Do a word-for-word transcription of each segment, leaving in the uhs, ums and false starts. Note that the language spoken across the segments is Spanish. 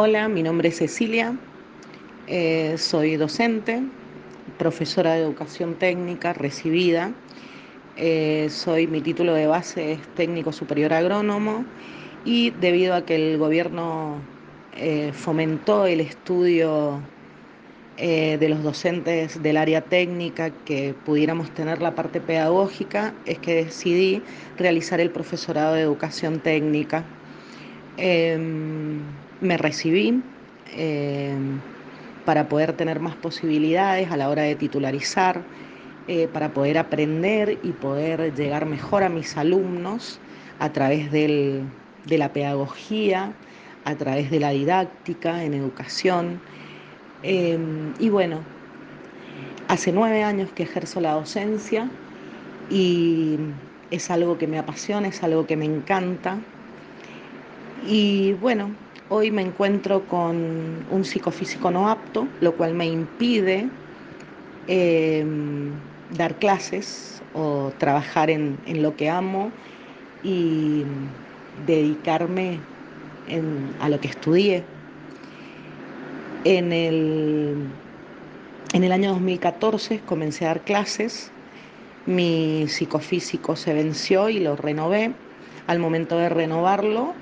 Hola, mi nombre es Cecilia, eh, soy docente, profesora de educación técnica recibida. Eh, soy, mi título de base es técnico superior agrónomo y debido a que el gobierno eh, fomentó el estudio eh, de los docentes del área técnica, que pudiéramos tener la parte pedagógica, es que decidí realizar el profesorado de educación técnica. Eh, Me recibí eh, para poder tener más posibilidades a la hora de titularizar, eh, para poder aprender y poder llegar mejor a mis alumnos a través del, de la pedagogía, a través de la didáctica en educación. Eh, y bueno, hace nueve años que ejerzo la docencia y es algo que me apasiona, es algo que me encanta. Y bueno, hoy me encuentro con un psicofísico no apto, lo cual me impide eh, dar clases o trabajar en, en lo que amo y dedicarme en- a lo que estudié. En el, en el año dos mil catorce comencé a dar clases, mi psicofísico se venció y lo renové. Al momento de renovarlo,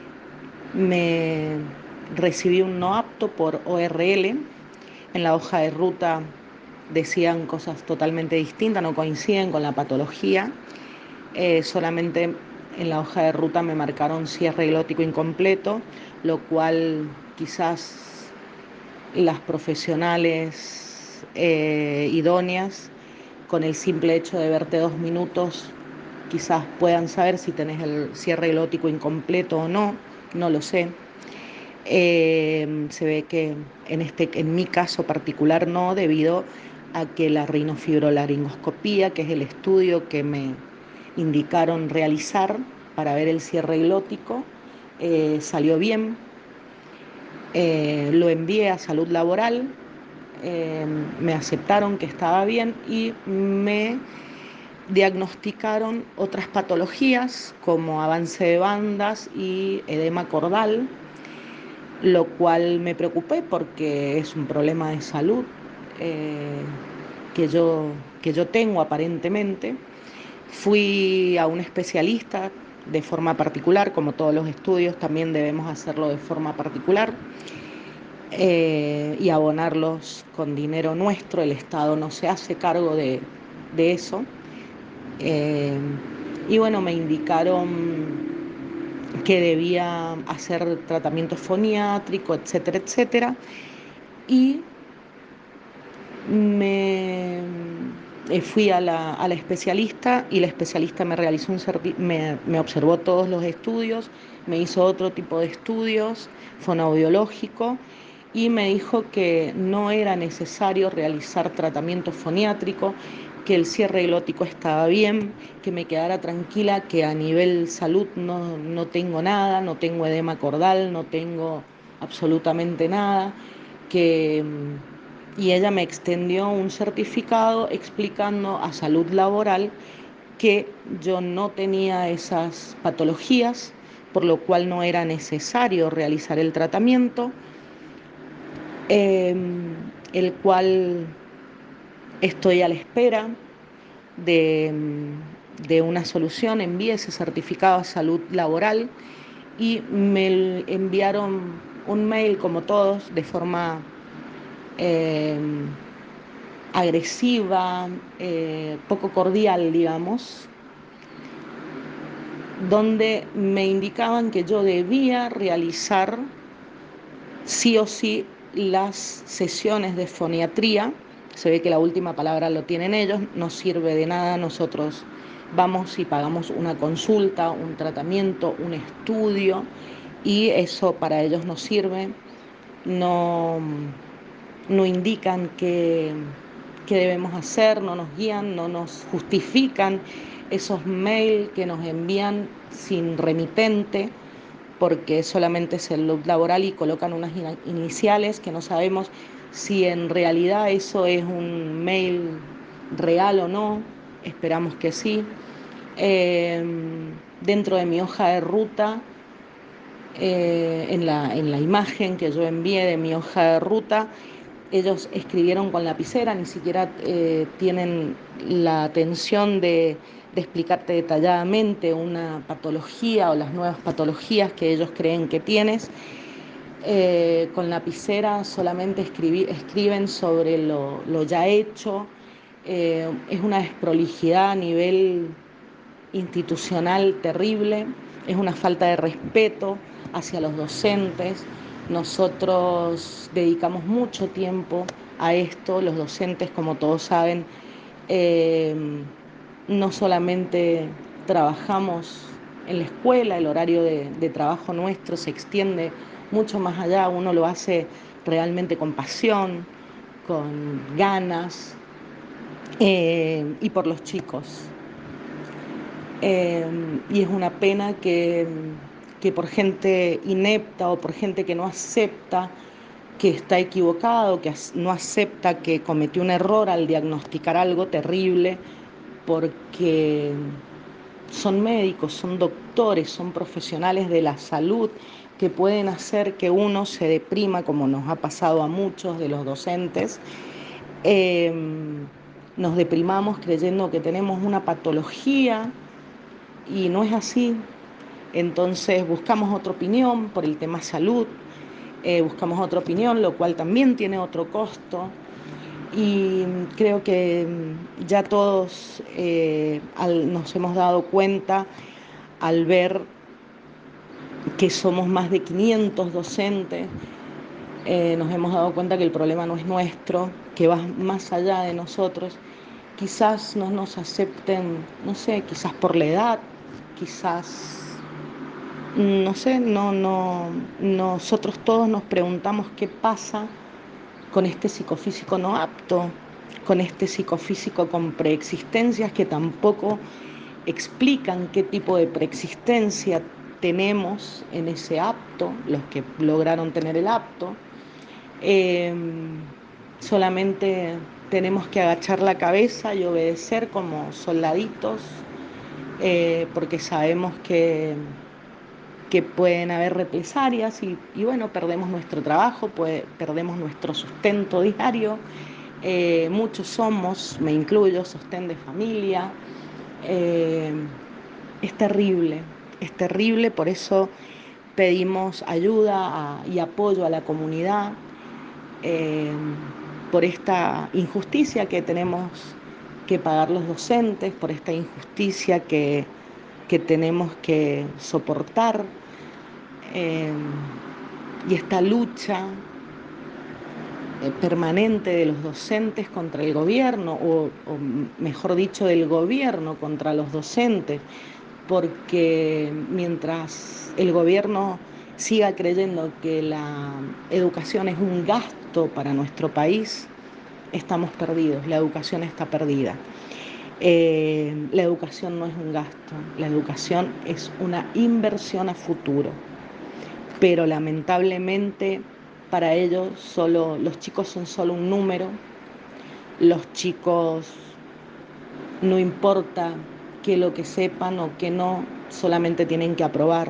me recibí un no apto por O R L. En la hoja de ruta decían cosas totalmente distintas, no coinciden con la patología. Eh, solamente en la hoja de ruta me marcaron cierre glótico incompleto, lo cual quizás las profesionales eh, idóneas, con el simple hecho de verte dos minutos, quizás puedan saber si tenés el cierre glótico incompleto o no, no lo sé. Eh, se ve que en, este, en mi caso particular no, debido a que la rinofibrolaringoscopía, que es el estudio que me indicaron realizar para ver el cierre glótico, eh, salió bien. Eh, lo envié a salud laboral, eh, me aceptaron que estaba bien y me diagnosticaron otras patologías como avance de bandas y edema cordal, lo cual me preocupé porque es un problema de salud eh, que yo, que yo tengo aparentemente. Fui a un especialista de forma particular, como todos los estudios también debemos hacerlo de forma particular, eh, y abonarlos con dinero nuestro. El Estado no se hace cargo de, de eso. Eh, y bueno, me indicaron que debía hacer tratamiento foniátrico, etcétera, etcétera. Y me eh, fui a la, a la especialista y la especialista me realizó un certi- me, me observó todos los estudios, me hizo otro tipo de estudios, fonoaudiológico, y me dijo que no era necesario realizar tratamiento foniátrico, que el cierre glótico estaba bien, que me quedara tranquila, que a nivel salud no, no tengo nada, no tengo edema cordal, no tengo absolutamente nada, que y ella me extendió un certificado explicando a salud laboral que yo no tenía esas patologías, por lo cual no era necesario realizar el tratamiento, eh, el cual estoy a la espera de, de una solución. Envié ese certificado a salud laboral y me enviaron un mail, como todos, de forma eh, agresiva, eh, poco cordial, digamos, donde me indicaban que yo debía realizar sí o sí las sesiones de foniatría. Se ve que la última palabra lo tienen ellos, no sirve de nada, nosotros vamos y pagamos una consulta, un tratamiento, un estudio, y eso para ellos no sirve, no, no indican qué, qué debemos hacer, no nos guían, no nos justifican esos mails que nos envían sin remitente, porque solamente es el loop laboral y colocan unas iniciales que no sabemos si en realidad eso es un mail real o no. Esperamos que sí. Eh, Dentro de mi hoja de ruta Eh, en la, en la imagen que yo envié de mi hoja de ruta, ellos escribieron con lapicera, ni siquiera eh, tienen la atención de, de explicarte detalladamente una patología o las nuevas patologías que ellos creen que tienes. Eh, con lapicera solamente escribí, escriben sobre lo, lo ya hecho. Eh, es una desprolijidad a nivel institucional terrible, es una falta de respeto hacia los docentes. Nosotros dedicamos mucho tiempo a esto, los docentes, como todos saben, eh, no solamente trabajamos en la escuela, el horario de, de trabajo nuestro se extiende mucho más allá, uno lo hace realmente con pasión, con ganas, eh, y por los chicos. Eh, y es una pena que, que por gente inepta o por gente que no acepta que está equivocado, que no acepta que cometió un error al diagnosticar algo terrible, porque son médicos, son doctores, son profesionales de la salud que pueden hacer que uno se deprima, como nos ha pasado a muchos de los docentes. Eh, nos deprimamos creyendo que tenemos una patología y no es así. Entonces buscamos otra opinión por el tema salud, eh, buscamos otra opinión, lo cual también tiene otro costo. Y creo que ya todos eh, al, nos hemos dado cuenta al ver que somos más de quinientos docentes, eh, nos hemos dado cuenta que el problema no es nuestro, que va más allá de nosotros. Quizás no nos acepten, no sé, quizás por la edad, quizás no sé, no, no, nosotros todos nos preguntamos qué pasa con este psicofísico no apto, con este psicofísico con preexistencias que tampoco explican qué tipo de preexistencia tenemos en ese apto, los que lograron tener el apto. Eh, solamente tenemos que agachar la cabeza y obedecer como soldaditos, eh, porque sabemos que que pueden haber represalias y, y bueno, perdemos nuestro trabajo, puede, perdemos nuestro sustento diario. Eh, muchos somos, me incluyo, sostén de familia. Eh, es terrible, es terrible, por eso pedimos ayuda a, y apoyo a la comunidad, eh, por esta injusticia que tenemos que pagar los docentes, por esta injusticia que, que tenemos que soportar, eh, y esta lucha eh, permanente de los docentes contra el gobierno, o, o mejor dicho, del gobierno contra los docentes, porque mientras el gobierno siga creyendo que la educación es un gasto para nuestro país, estamos perdidos, la educación está perdida. Eh, la educación no es un gasto, la educación es una inversión a futuro, pero lamentablemente para ellos solo, los chicos son solo un número, los chicos no importa que lo que sepan o que no, solamente tienen que aprobar.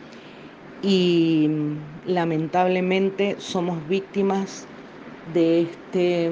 Y lamentablemente somos víctimas de este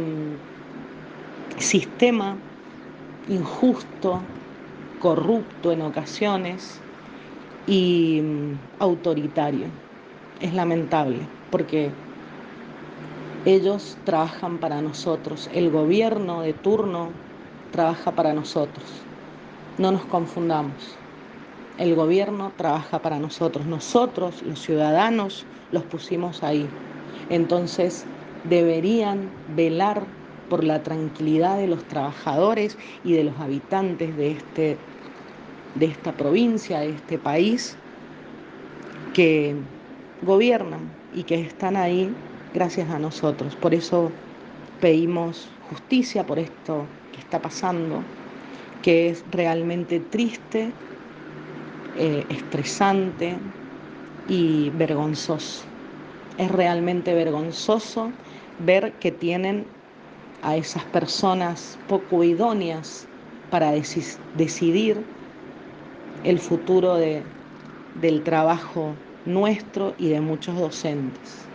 sistema injusto, corrupto en ocasiones y autoritario. Es lamentable porque ellos trabajan para nosotros, el gobierno de turno trabaja para nosotros. No nos confundamos. El gobierno trabaja para nosotros. Nosotros, los ciudadanos, los pusimos ahí. Entonces, deberían velar por la tranquilidad de los trabajadores y de los habitantes de, este, de esta provincia, de este país, que gobiernan y que están ahí gracias a nosotros. Por eso pedimos justicia por esto que está pasando, que es realmente triste, eh, estresante y vergonzoso. Es realmente vergonzoso ver que tienen a esas personas poco idóneas para deci- decidir el futuro de, del trabajo nuestro y de muchos docentes.